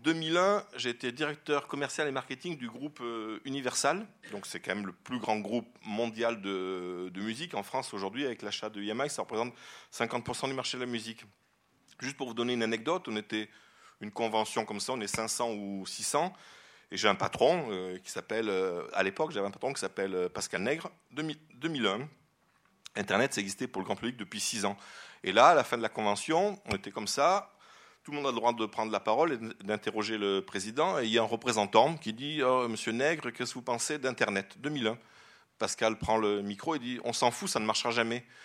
2001, j'ai été directeur commercial et marketing du groupe Universal. Donc c'est quand même le plus grand groupe mondial de musique en France aujourd'hui. Avec l'achat de EMI, ça représente 50% du marché de la musique. Juste pour vous donner une anecdote, on était une convention comme ça, on est 500 ou 600. Et j'ai un patron qui s'appelle, à l'époque, j'avais un patron qui s'appelle Pascal Nègre, 2001. Internet, ça existait pour le grand public depuis 6 ans. Et là, à la fin de la convention, on était comme ça. Tout le monde a le droit de prendre la parole et d'interroger le président. Et il y a un représentant qui dit « Monsieur Nègre, qu'est-ce que vous pensez d'Internet ?» 2001. Pascal prend le micro et dit « On s'en fout, ça ne marchera jamais.